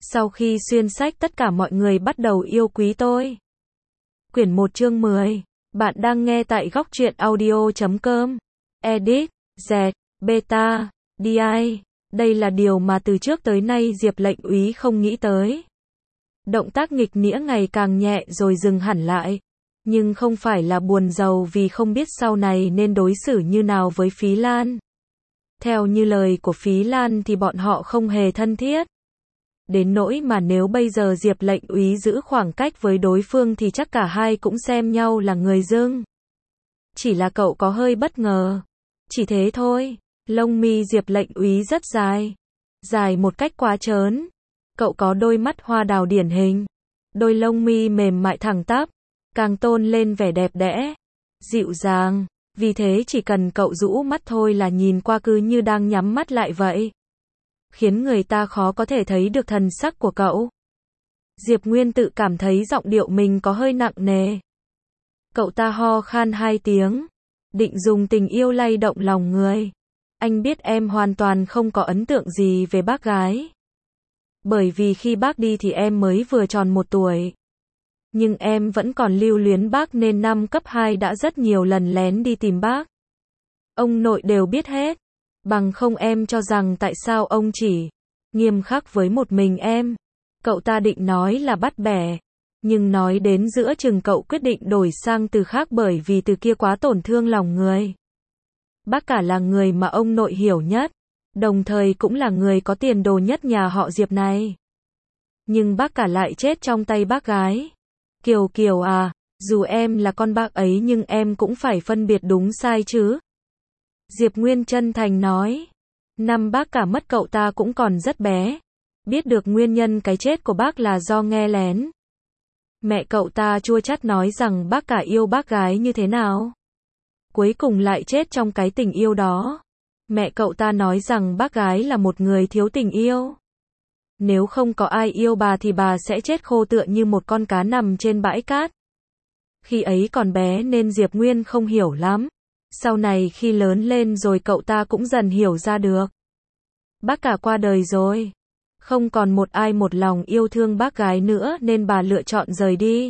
Sau khi xuyên sách tất cả mọi người bắt đầu yêu quý tôi. Quyển 1 chương 10. Bạn đang nghe tại góc truyện audio.com. Edit, Z, Beta, DI. Đây là điều mà từ trước tới nay Diệp lệnh úy không nghĩ tới. Động tác nghịch nĩa ngày càng nhẹ rồi dừng hẳn lại. Nhưng không phải là buồn rầu vì không biết sau này nên đối xử như nào với Phí Lan. Theo như lời của Phí Lan thì bọn họ không hề thân thiết. Đến nỗi mà nếu bây giờ Diệp lệnh úy giữ khoảng cách với đối phương thì chắc cả hai cũng xem nhau là người dưng. Chỉ là cậu có hơi bất ngờ. Chỉ thế thôi. Lông mi Diệp lệnh úy rất dài. Dài một cách quá trớn. Cậu có đôi mắt hoa đào điển hình. Đôi lông mi mềm mại thẳng tắp. Càng tôn lên vẻ đẹp đẽ. Dịu dàng. Vì thế chỉ cần cậu rũ mắt thôi là nhìn qua cứ như đang nhắm mắt lại vậy. Khiến người ta khó có thể thấy được thần sắc của cậu. Diệp Nguyên tự cảm thấy giọng điệu mình có hơi nặng nề. Cậu ta ho khan 2 tiếng. Định dùng tình yêu lay động lòng người. Anh biết em hoàn toàn không có ấn tượng gì về bác gái. Bởi vì khi bác đi thì em mới vừa tròn 1 tuổi. Nhưng em vẫn còn lưu luyến bác nên năm cấp 2 đã rất nhiều lần lén đi tìm bác. Ông nội đều biết hết. Bằng không em cho rằng tại sao ông chỉ nghiêm khắc với một mình em. Cậu ta định nói là bắt bẻ. Nhưng nói đến giữa chừng cậu quyết định đổi sang từ khác bởi vì từ kia quá tổn thương lòng người. Bác cả là người mà ông nội hiểu nhất. Đồng thời cũng là người có tiền đồ nhất nhà họ Diệp này. Nhưng bác cả lại chết trong tay bác gái. Kiều Kiều à, dù em là con bác ấy nhưng em cũng phải phân biệt đúng sai chứ. Diệp Nguyên chân thành nói. Năm bác cả mất cậu ta cũng còn rất bé. Biết được nguyên nhân cái chết của bác là do nghe lén. Mẹ cậu ta chua chát nói rằng bác cả yêu bác gái như thế nào. Cuối cùng lại chết trong cái tình yêu đó. Mẹ cậu ta nói rằng bác gái là một người thiếu tình yêu. Nếu không có ai yêu bà thì bà sẽ chết khô tựa như một con cá nằm trên bãi cát. Khi ấy còn bé nên Diệp Nguyên không hiểu lắm. Sau này khi lớn lên rồi cậu ta cũng dần hiểu ra được. Bác cả qua đời rồi. Không còn một ai một lòng yêu thương bác gái nữa nên bà lựa chọn rời đi.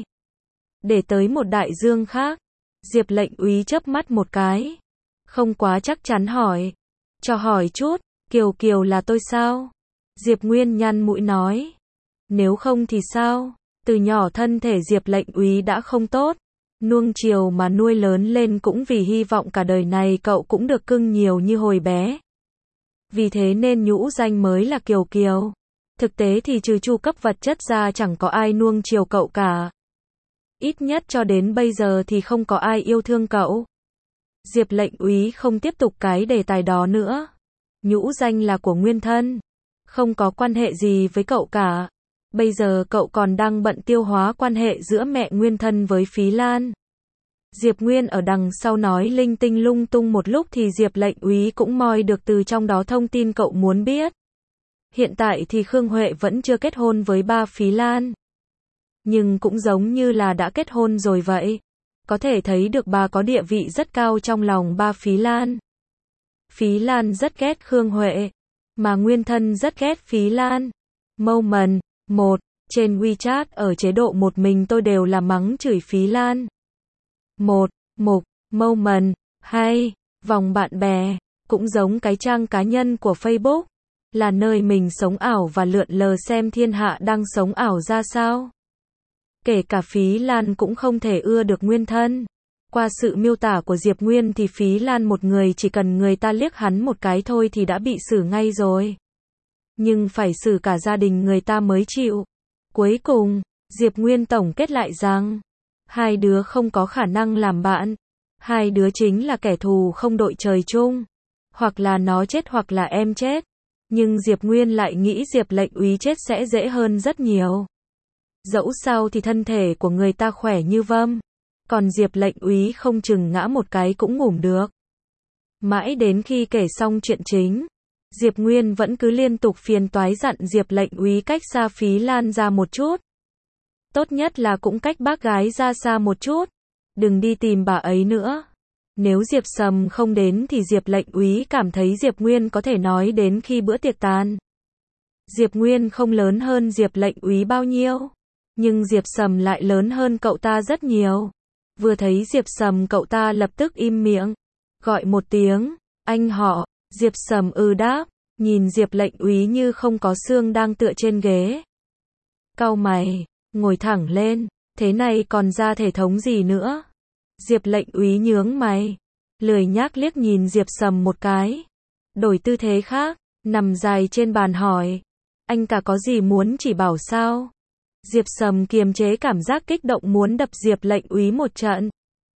Để tới một đại dương khác. Diệp lệnh úy chớp mắt một cái. Không quá chắc chắn hỏi. Cho hỏi chút, Kiều Kiều là tôi sao? Diệp Nguyên nhăn mũi nói. Nếu không thì sao? Từ nhỏ thân thể Diệp lệnh úy đã không tốt. Nuông chiều mà nuôi lớn lên cũng vì hy vọng cả đời này cậu cũng được cưng nhiều như hồi bé. Vì thế nên nhũ danh mới là Kiều Kiều. Thực tế thì trừ chu cấp vật chất ra chẳng có ai nuông chiều cậu cả. Ít nhất cho đến bây giờ thì không có ai yêu thương cậu. Diệp lệnh úy không tiếp tục cái đề tài đó nữa. Nhũ danh là của nguyên thân. Không có quan hệ gì với cậu cả. Bây giờ cậu còn đang bận tiêu hóa quan hệ giữa mẹ nguyên thân với Phí Lan. Diệp Nguyên ở đằng sau nói linh tinh lung tung một lúc thì Diệp lệnh úy cũng moi được từ trong đó thông tin cậu muốn biết. Hiện tại thì Khương Huệ vẫn chưa kết hôn với ba Phí Lan. Nhưng cũng giống như là đã kết hôn rồi vậy. Có thể thấy được bà có địa vị rất cao trong lòng ba Phí Lan. Phí Lan rất ghét Khương Huệ. Mà nguyên thân rất ghét Phí Lan. Moment 1. Trên WeChat ở chế độ một mình tôi đều là mắng chửi Phí Lan. 1. Mục. Moment 2. Vòng bạn bè. Cũng giống cái trang cá nhân của Facebook. Là nơi mình sống ảo và lượn lờ xem thiên hạ đang sống ảo ra sao. Kể cả Phí Lan cũng không thể ưa được nguyên thân. Qua sự miêu tả của Diệp Nguyên thì Phí Lan một người chỉ cần người ta liếc hắn một cái thôi thì đã bị xử ngay rồi. Nhưng phải xử cả gia đình người ta mới chịu. Cuối cùng, Diệp Nguyên tổng kết lại rằng, hai đứa không có khả năng làm bạn. Hai đứa chính là kẻ thù không đội trời chung. Hoặc là nó chết hoặc là em chết. Nhưng Diệp Nguyên lại nghĩ Diệp lệnh úy chết sẽ dễ hơn rất nhiều. Dẫu sao thì thân thể của người ta khỏe như vâm. Còn Diệp lệnh úy không chừng ngã một cái cũng ngủm được. Mãi đến khi kể xong chuyện chính, Diệp Nguyên vẫn cứ liên tục phiền toái dặn Diệp lệnh úy cách xa Phí Lan ra một chút. Tốt nhất là cũng cách bác gái ra xa một chút. Đừng đi tìm bà ấy nữa. Nếu Diệp Sầm không đến thì Diệp lệnh úy cảm thấy Diệp Nguyên có thể nói đến khi bữa tiệc tàn. Diệp Nguyên không lớn hơn Diệp lệnh úy bao nhiêu, nhưng Diệp Sầm lại lớn hơn cậu ta rất nhiều. Vừa thấy Diệp Sầm cậu ta lập tức im miệng, gọi một tiếng, anh họ. Diệp Sầm đáp, nhìn Diệp lệnh úy như không có xương đang tựa trên ghế. Cau mày, ngồi thẳng lên, thế này còn ra thể thống gì nữa? Diệp lệnh úy nhướng mày, lười nhác liếc nhìn Diệp Sầm một cái, đổi tư thế khác, nằm dài trên bàn hỏi, anh cả có gì muốn chỉ bảo sao? Diệp Sầm kiềm chế cảm giác kích động muốn đập Diệp lệnh úy một trận.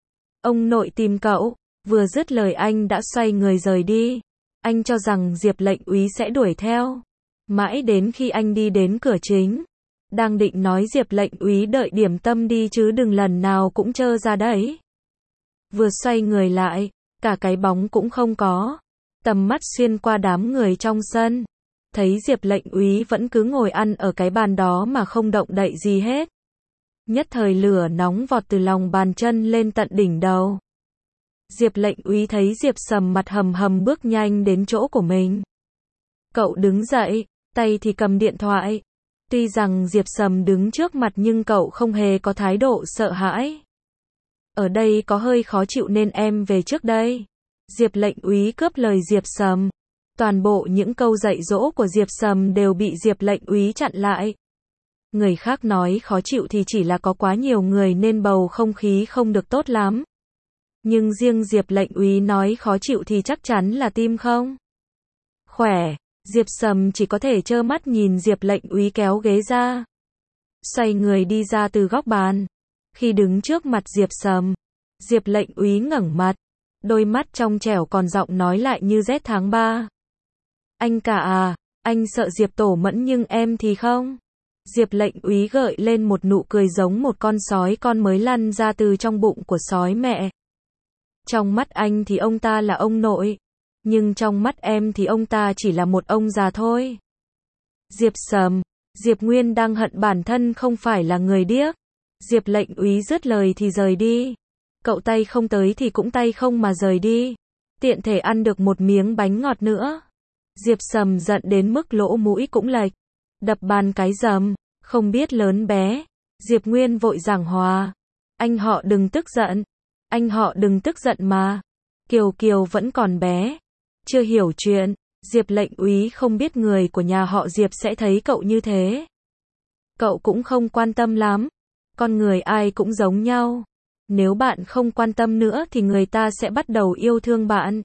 Ông nội tìm cậu. Vừa dứt lời anh đã xoay người rời đi. Anh cho rằng Diệp lệnh úy sẽ đuổi theo. Mãi đến khi anh đi đến cửa chính, đang định nói Diệp lệnh úy đợi điểm tâm đi chứ đừng lần nào cũng trơ ra đấy. Vừa xoay người lại, cả cái bóng cũng không có. Tầm mắt xuyên qua đám người trong sân, thấy Diệp lệnh úy vẫn cứ ngồi ăn ở cái bàn đó mà không động đậy gì hết. Nhất thời lửa nóng vọt từ lòng bàn chân lên tận đỉnh đầu. Diệp lệnh úy thấy Diệp Sầm mặt hầm hầm bước nhanh đến chỗ của mình. Cậu đứng dậy, tay thì cầm điện thoại. Tuy rằng Diệp Sầm đứng trước mặt nhưng cậu không hề có thái độ sợ hãi. Ở đây có hơi khó chịu nên em về trước đây. Diệp lệnh úy cướp lời Diệp Sầm. Toàn bộ những câu dạy dỗ của Diệp Sầm đều bị Diệp lệnh úy chặn lại. Người khác nói khó chịu thì chỉ là có quá nhiều người nên bầu không khí không được tốt lắm. Nhưng riêng Diệp lệnh úy nói khó chịu thì chắc chắn là tim không khỏe. Diệp Sầm chỉ có thể trơ mắt nhìn Diệp lệnh úy kéo ghế ra, xoay người đi ra từ góc bàn. Khi đứng trước mặt Diệp Sầm, Diệp lệnh úy ngẩng mặt, đôi mắt trong trẻo còn giọng nói lại như rét tháng 3. Anh cả à, anh sợ Diệp Tổ Mẫn nhưng em thì không. Diệp lệnh úy gợi lên một nụ cười giống một con sói con mới lăn ra từ trong bụng của sói mẹ. Trong mắt anh thì ông ta là ông nội, nhưng trong mắt em thì ông ta chỉ là một ông già thôi. Diệp Sầm, Diệp Nguyên đang hận bản thân không phải là người điếc. Diệp lệnh úy dứt lời thì rời đi. Cậu tay không tới thì cũng tay không mà rời đi. Tiện thể ăn được một miếng bánh ngọt nữa. Diệp Sầm giận đến mức lỗ mũi cũng lệch. Đập bàn cái rầm, không biết lớn bé. Diệp Nguyên vội giảng hòa. Anh họ đừng tức giận. Anh họ đừng tức giận mà. Kiều Kiều vẫn còn bé, chưa hiểu chuyện. Diệp lệnh úy không biết người của nhà họ Diệp sẽ thấy cậu như thế. Cậu cũng không quan tâm lắm. Con người ai cũng giống nhau. Nếu bạn không quan tâm nữa thì người ta sẽ bắt đầu yêu thương bạn.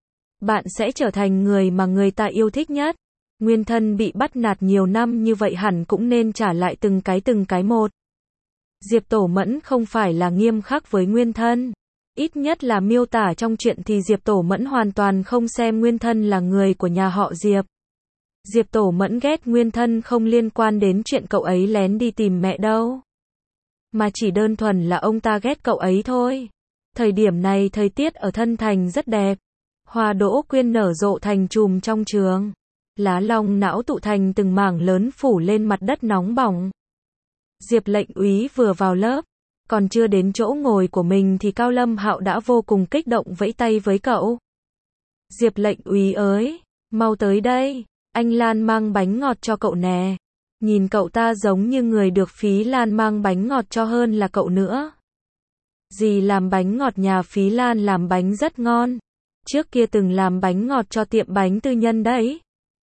Bạn sẽ trở thành người mà người ta yêu thích nhất. Nguyên thân bị bắt nạt nhiều năm như vậy hẳn cũng nên trả lại từng cái một. Diệp Tổ Mẫn không phải là nghiêm khắc với Nguyên thân. Ít nhất là miêu tả trong truyện thì Diệp Tổ Mẫn hoàn toàn không xem Nguyên thân là người của nhà họ Diệp. Diệp Tổ Mẫn ghét Nguyên thân không liên quan đến chuyện cậu ấy lén đi tìm mẹ đâu. Mà chỉ đơn thuần là ông ta ghét cậu ấy thôi. Thời điểm này thời tiết ở Thân Thành rất đẹp. Hoa đỗ quyên nở rộ thành chùm trong trường. Lá long não tụ thành từng mảng lớn phủ lên mặt đất nóng bỏng. Diệp lệnh úy vừa vào lớp, còn chưa đến chỗ ngồi của mình thì Cao Lâm Hạo đã vô cùng kích động vẫy tay với cậu. Diệp lệnh úy ơi, mau tới đây, anh Lan mang bánh ngọt cho cậu nè. Nhìn cậu ta giống như người được Phí Lan mang bánh ngọt cho hơn là cậu nữa. Dì làm bánh ngọt nhà Phí Lan làm bánh rất ngon. Trước kia từng làm bánh ngọt cho tiệm bánh tư nhân đấy.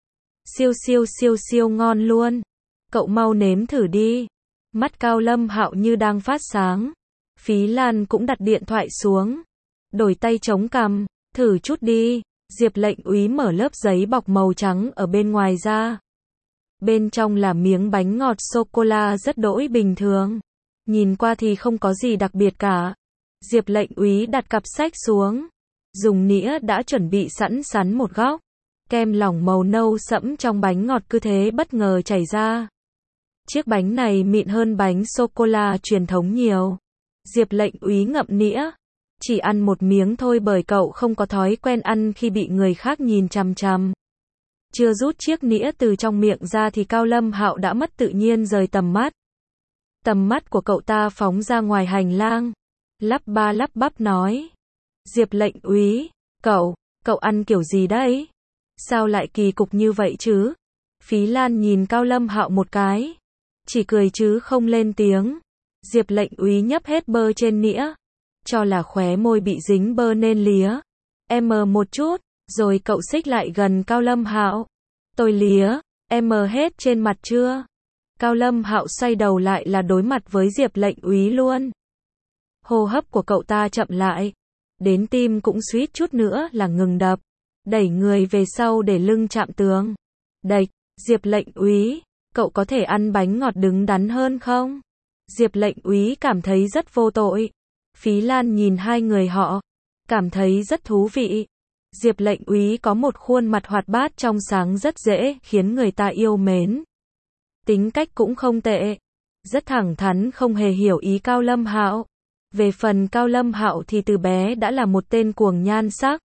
Siêu ngon luôn. Cậu mau nếm thử đi. Mắt Cao Lâm Hạo như đang phát sáng. Phí Lan cũng đặt điện thoại xuống. Đổi tay chống cằm, thử chút đi. Diệp lệnh úy mở lớp giấy bọc màu trắng ở bên ngoài ra. Bên trong là miếng bánh ngọt sô-cô-la rất đỗi bình thường. Nhìn qua thì không có gì đặc biệt cả. Diệp lệnh úy đặt cặp sách xuống. Dùng nĩa đã chuẩn bị sẵn sắn một góc. Kem lỏng màu nâu sẫm trong bánh ngọt cứ thế bất ngờ chảy ra. Chiếc bánh này mịn hơn bánh sô-cô-la truyền thống nhiều. Diệp lệnh úy ngậm nĩa. Chỉ ăn một miếng thôi bởi cậu không có thói quen ăn khi bị người khác nhìn chằm chằm. Chưa rút chiếc nĩa từ trong miệng ra thì Cao Lâm Hạo đã mất tự nhiên rời tầm mắt. Tầm mắt của cậu ta phóng ra ngoài hành lang. Lắp ba lắp bắp nói. Diệp lệnh úy, cậu ăn kiểu gì đấy? Sao lại kỳ cục như vậy chứ? Phí Lan nhìn Cao Lâm Hạo một cái, chỉ cười chứ không lên tiếng. Diệp lệnh úy nhấp hết bơ trên nĩa, cho là khóe môi bị dính bơ nên lía một chút, rồi cậu xích lại gần Cao Lâm Hạo. Tôi lía hết trên mặt chưa? Cao Lâm Hạo xoay đầu lại là đối mặt với Diệp lệnh úy luôn. Hô hấp của cậu ta chậm lại, đến tim cũng suýt chút nữa là ngừng đập, đẩy người về sau để lưng chạm tường. Đạch, Diệp lệnh úy, cậu có thể ăn bánh ngọt đứng đắn hơn không? Diệp lệnh úy cảm thấy rất vô tội. Phí Lan nhìn hai người họ, cảm thấy rất thú vị. Diệp lệnh úy có một khuôn mặt hoạt bát trong sáng rất dễ khiến người ta yêu mến. Tính cách cũng không tệ, rất thẳng thắn, không hề hiểu ý Cao Lâm Hạo. Về phần Cao Lâm Hạo thì từ bé đã là một tên cuồng nhan sắc.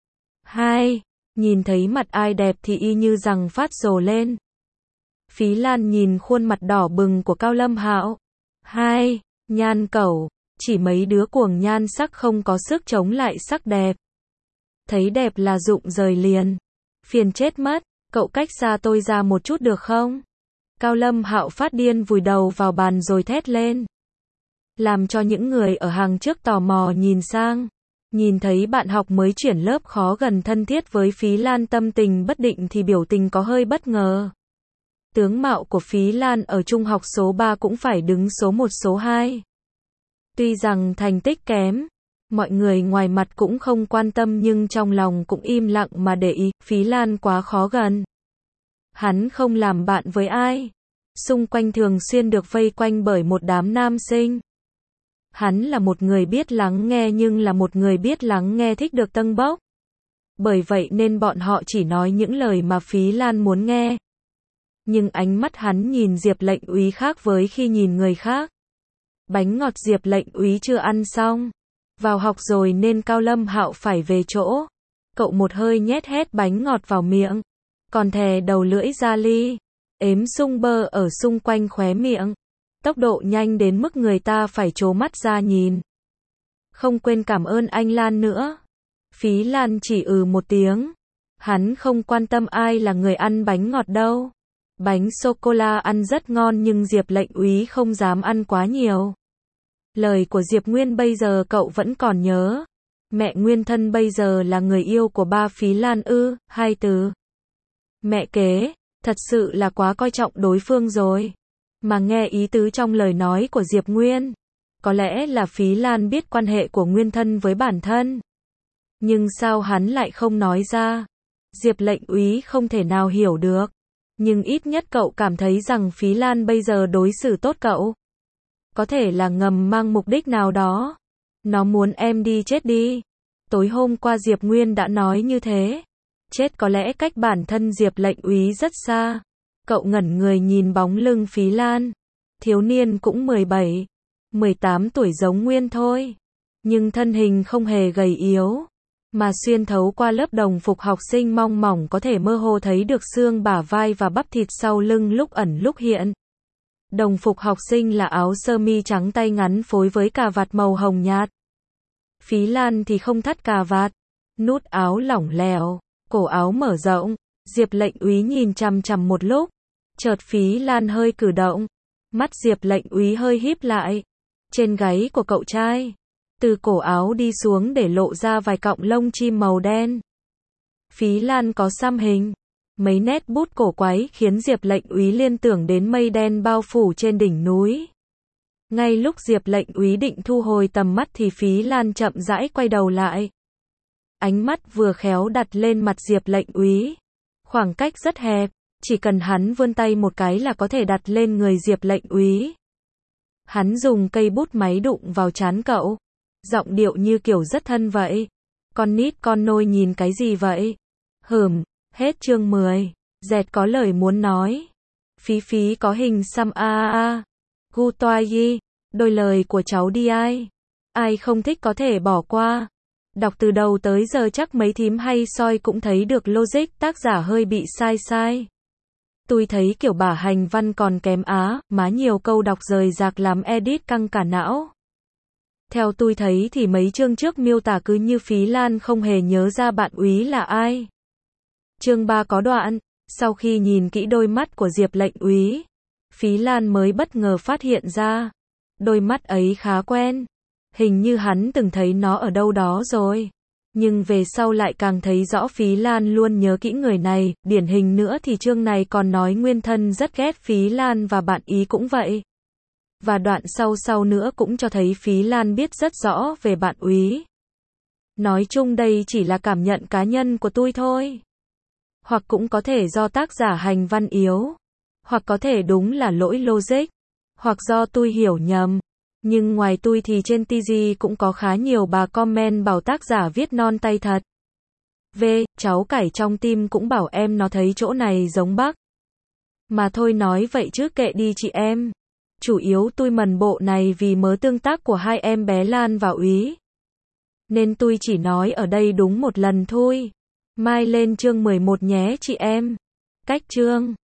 Nhìn thấy mặt ai đẹp thì y như rằng phát rồ lên. Phí Lan nhìn khuôn mặt đỏ bừng của Cao Lâm Hạo. Nhan cẩu, chỉ mấy đứa cuồng nhan sắc không có sức chống lại sắc đẹp. Thấy đẹp là rụng rời liền. Phiền chết mất, cậu cách xa tôi ra một chút được không? Cao Lâm Hạo phát điên vùi đầu vào bàn rồi thét lên, làm cho những người ở hàng trước tò mò nhìn sang. Nhìn thấy bạn học mới chuyển lớp khó gần thân thiết với Phí Lan tâm tình bất định thì biểu tình có hơi bất ngờ. Tướng mạo của Phí Lan ở trung học số 3 cũng phải đứng số 1 số 2. Tuy rằng thành tích kém, mọi người ngoài mặt cũng không quan tâm nhưng trong lòng cũng im lặng mà để ý, Phí Lan quá khó gần. Hắn không làm bạn với ai. Xung quanh thường xuyên được vây quanh bởi một đám nam sinh. Hắn là một người biết lắng nghe nhưng là một người biết lắng nghe thích được tâng bốc. Bởi vậy nên bọn họ chỉ nói những lời mà Phí Lan muốn nghe. Nhưng ánh mắt hắn nhìn Diệp lệnh úy khác với khi nhìn người khác. Bánh ngọt Diệp lệnh úy chưa ăn xong. Vào học rồi nên Cao Lâm Hạo phải về chỗ. Cậu một hơi nhét hết bánh ngọt vào miệng. Còn thè đầu lưỡi ra ly. Ếm sung bơ ở xung quanh khóe miệng. Tốc độ nhanh đến mức người ta phải trố mắt ra nhìn. Không quên cảm ơn anh Lan nữa. Phí Lan chỉ một tiếng. Hắn không quan tâm ai là người ăn bánh ngọt đâu. Bánh sô-cô-la ăn rất ngon nhưng Diệp lệnh úy không dám ăn quá nhiều. Lời của Diệp Nguyên bây giờ cậu vẫn còn nhớ. Mẹ Nguyên thân bây giờ là người yêu của ba Phí Lan ư? Hai từ. Mẹ kế, thật sự là quá coi trọng đối phương rồi. Mà nghe ý tứ trong lời nói của Diệp Nguyên, có lẽ là Phí Lan biết quan hệ của Nguyên thân với bản thân. Nhưng sao hắn lại không nói ra? Diệp lệnh úy không thể nào hiểu được. Nhưng ít nhất cậu cảm thấy rằng Phí Lan bây giờ đối xử tốt cậu. Có thể là ngầm mang mục đích nào đó. Nó muốn em đi chết đi. Tối hôm qua Diệp Nguyên đã nói như thế. Chết có lẽ cách bản thân Diệp lệnh úy rất xa. Cậu ngẩn người nhìn bóng lưng Phí Lan. Thiếu niên cũng 17, 18 tuổi giống Nguyên thôi. Nhưng thân hình không hề gầy yếu. Mà xuyên thấu qua lớp đồng phục học sinh mong mỏng có thể mơ hồ thấy được xương bả vai và bắp thịt sau lưng lúc ẩn lúc hiện. Đồng phục học sinh là áo sơ mi trắng tay ngắn phối với cà vạt màu hồng nhạt. Phí Lan thì không thắt cà vạt, nút áo lỏng lẻo, cổ áo mở rộng. Diệp lệnh úy nhìn chằm chằm một lúc, chợt Phí Lan hơi cử động, mắt Diệp lệnh úy hơi híp lại. Trên gáy của cậu trai, từ cổ áo đi xuống để lộ ra vài cọng lông chim màu đen. Phí Lan có xăm hình, mấy nét bút cổ quái khiến Diệp lệnh úy liên tưởng đến mây đen bao phủ trên đỉnh núi. Ngay lúc Diệp lệnh úy định thu hồi tầm mắt thì Phí Lan chậm rãi quay đầu lại. Ánh mắt vừa khéo đặt lên mặt Diệp lệnh úy. Khoảng cách rất hẹp, chỉ cần hắn vươn tay một cái là có thể đặt lên người Diệp lệnh úy. Hắn dùng cây bút máy đụng vào trán cậu, giọng điệu như kiểu rất thân vậy. Con nít con nôi nhìn cái gì vậy? Hết chương 10. Dẹt có lời muốn nói. Phí có hình xăm gu toai yi. Đôi lời của cháu đi ai? Ai không thích có thể bỏ qua. Đọc từ đầu tới giờ chắc mấy thím hay soi cũng thấy được logic tác giả hơi bị sai. Tôi thấy kiểu bả hành văn còn kém má nhiều câu đọc rời rạc làm edit căng cả não. Theo tôi thấy thì mấy chương trước miêu tả cứ như Phí Lan không hề nhớ ra bạn úy là ai. Chương 3 có đoạn, Sau khi nhìn kỹ đôi mắt của Diệp lệnh úy, Phí Lan mới bất ngờ phát hiện ra. Đôi mắt ấy khá quen. Hình như hắn từng thấy nó ở đâu đó rồi. Nhưng về sau lại càng thấy rõ Phí Lan luôn nhớ kỹ người này. Điển hình nữa thì chương này còn nói nguyên thân rất ghét Phí Lan và bạn ý cũng vậy. Và đoạn sau nữa cũng cho thấy Phí Lan biết rất rõ về bạn úy. Nói chung đây chỉ là cảm nhận cá nhân của tôi thôi. Hoặc cũng có thể do tác giả hành văn yếu. Hoặc có thể đúng là lỗi logic. Hoặc do tôi hiểu nhầm. Nhưng ngoài tôi thì trên TG cũng có khá nhiều bà comment bảo tác giả viết non tay thật. Cháu cải trong tim cũng bảo em nó thấy chỗ này giống bác. Mà thôi nói vậy chứ kệ đi chị em. Chủ yếu tôi mần bộ này vì mớ tương tác của hai em bé Lan và Úy. Nên tôi chỉ nói ở đây đúng một lần thôi. Mai lên chương 11 nhé chị em. Cách chương